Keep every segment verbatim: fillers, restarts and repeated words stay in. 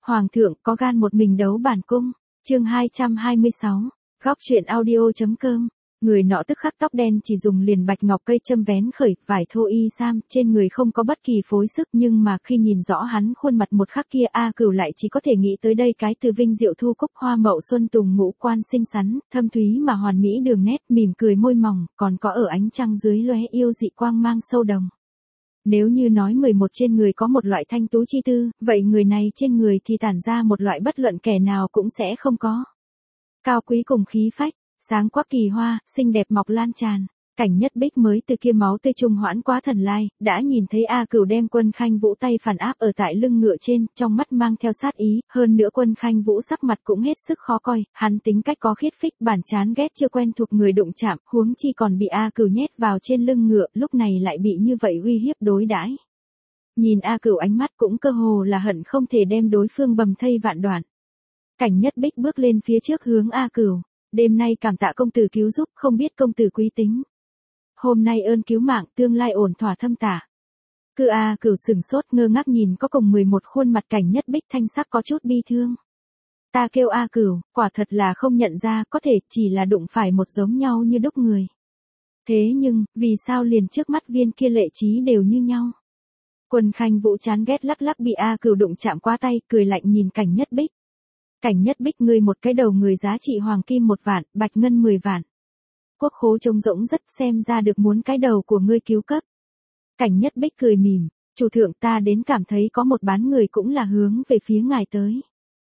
Hoàng thượng có gan một mình đấu bản cung. Chương hai trăm hai mươi sáu. Góc truyện audio.com. Người nọ tức khắc tóc đen chỉ dùng liền bạch ngọc cây châm vén khởi, vải thô y sam, trên người không có bất kỳ phối sức, nhưng mà khi nhìn rõ hắn khuôn mặt một khắc kia, A Cửu lại chỉ có thể nghĩ tới đây cái từ vinh diệu thu cúc hoa mậu xuân tùng ngũ quan xinh xắn, thâm thúy mà hoàn mỹ đường nét, mỉm cười môi mỏng, còn có ở ánh trăng dưới lóe yêu dị quang mang sâu đồng. Nếu như nói mười một trên người có một loại thanh tú chi tư, vậy người này trên người thì tản ra một loại bất luận kẻ nào cũng sẽ không có. Cao quý cùng khí phách, sáng quắc kỳ hoa, xinh đẹp mọc lan tràn. Cảnh Nhất Bích mới từ kia máu tươi trung hoãn quá thần lai, đã nhìn thấy A Cửu đem Quân Khanh Vũ tay phản áp ở tại lưng ngựa trên, trong mắt mang theo sát ý, hơn nữa Quân Khanh Vũ sắc mặt cũng hết sức khó coi, hắn tính cách có khiết phích, bản chán ghét chưa quen thuộc người đụng chạm, huống chi còn bị A Cửu nhét vào trên lưng ngựa, lúc này lại bị như vậy uy hiếp đối đãi. Nhìn A Cửu ánh mắt cũng cơ hồ là hận không thể đem đối phương bầm thây vạn đoạn. Cảnh Nhất Bích bước lên phía trước hướng A Cửu, đêm nay cảm tạ công tử cứu giúp, không biết công tử quý tính. Hôm nay ơn cứu mạng, tương lai ổn thỏa thâm tả. Cư A Cửu sừng sốt ngơ ngác nhìn có cùng mười một khuôn mặt Cảnh Nhất Bích thanh sắc có chút bi thương. Ta kêu A Cửu, quả thật là không nhận ra, có thể chỉ là đụng phải một giống nhau như đúc người. Thế nhưng, vì sao liền trước mắt viên kia lệ trí đều như nhau? Quân Khanh Vũ chán ghét lắc lắc bị A Cửu đụng chạm qua tay, cười lạnh nhìn Cảnh Nhất Bích. Cảnh Nhất Bích, ngươi một cái đầu người giá trị hoàng kim một vạn, bạch ngân mười vạn. Quốc khố trống rỗng rất, xem ra được muốn cái đầu của ngươi cứu cấp. Cảnh Nhất Bích cười mỉm, chủ thượng, ta đến cảm thấy có một bán người cũng là hướng về phía ngài tới.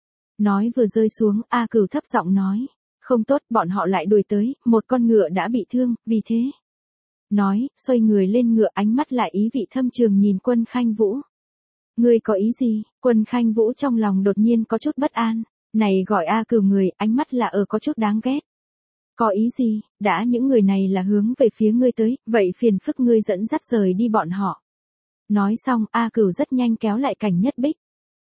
Nói vừa rơi xuống, A Cửu thấp giọng nói, không tốt, bọn họ lại đuổi tới, một con ngựa đã bị thương, vì thế. Nói, xoay người lên ngựa, ánh mắt lại ý vị thâm trường nhìn Quân Khanh Vũ. Ngươi có ý gì? Quân Khanh Vũ trong lòng đột nhiên có chút bất an. Này gọi A Cửu người, ánh mắt là ở có chút đáng ghét. Có ý gì? Đã những người này là hướng về phía ngươi tới, vậy phiền phức ngươi dẫn dắt rời đi bọn họ. Nói xong, A Cửu rất nhanh kéo lại Cảnh Nhất Bích.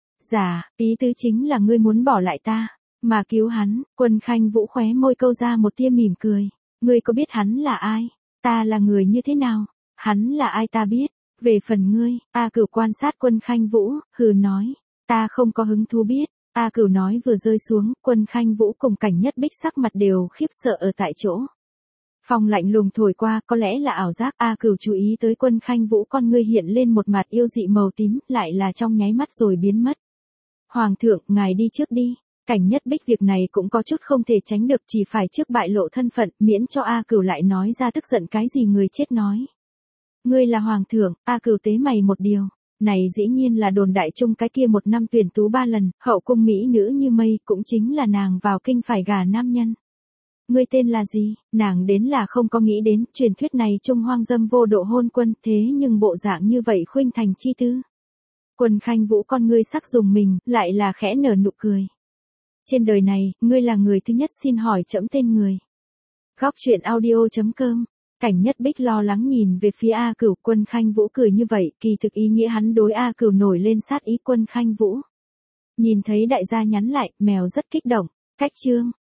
Dạ, ý tứ chính là ngươi muốn bỏ lại ta, mà cứu hắn. Quân Khanh Vũ khóe môi câu ra một tia mỉm cười. Ngươi có biết hắn là ai? Ta là người như thế nào? Hắn là ai ta biết. Về phần ngươi, A Cửu quan sát Quân Khanh Vũ, hừ nói. Ta không có hứng thú biết. A Cửu nói vừa rơi xuống, Quân Khanh Vũ cùng Cảnh Nhất Bích sắc mặt đều khiếp sợ ở tại chỗ. Phong lạnh lùng thổi qua, có lẽ là ảo giác. A Cửu chú ý tới Quân Khanh Vũ con ngươi hiện lên một mặt yêu dị màu tím, lại là trong nháy mắt rồi biến mất. Hoàng thượng, ngài đi trước đi. Cảnh Nhất Bích việc này cũng có chút không thể tránh được, chỉ phải trước bại lộ thân phận, miễn cho A Cửu lại nói ra tức giận cái gì người chết nói. Ngươi là hoàng thượng. A Cửu tế mày một điều. Này dĩ nhiên là đồn đại chung cái kia một năm tuyển tú ba lần, hậu cung mỹ nữ như mây, cũng chính là nàng vào kinh phải gả nam nhân. Ngươi tên là gì? Nàng đến là không có nghĩ đến, truyền thuyết này trung hoang dâm vô độ hôn quân, thế nhưng bộ dạng như vậy khuynh thành chi tư. Quân Khanh Vũ con ngươi sắc dùng mình, lại là khẽ nở nụ cười. Trên đời này, ngươi là người thứ nhất xin hỏi trẫm tên người. Góc truyện audio.com. Cảnh Nhất Bích lo lắng nhìn về phía A Cửu. Quân Khanh Vũ cười như vậy, kỳ thực ý nghĩa hắn đối A Cửu nổi lên sát ý. Quân Khanh Vũ nhìn thấy đại gia nhắn lại, mèo rất kích động. Cách chương.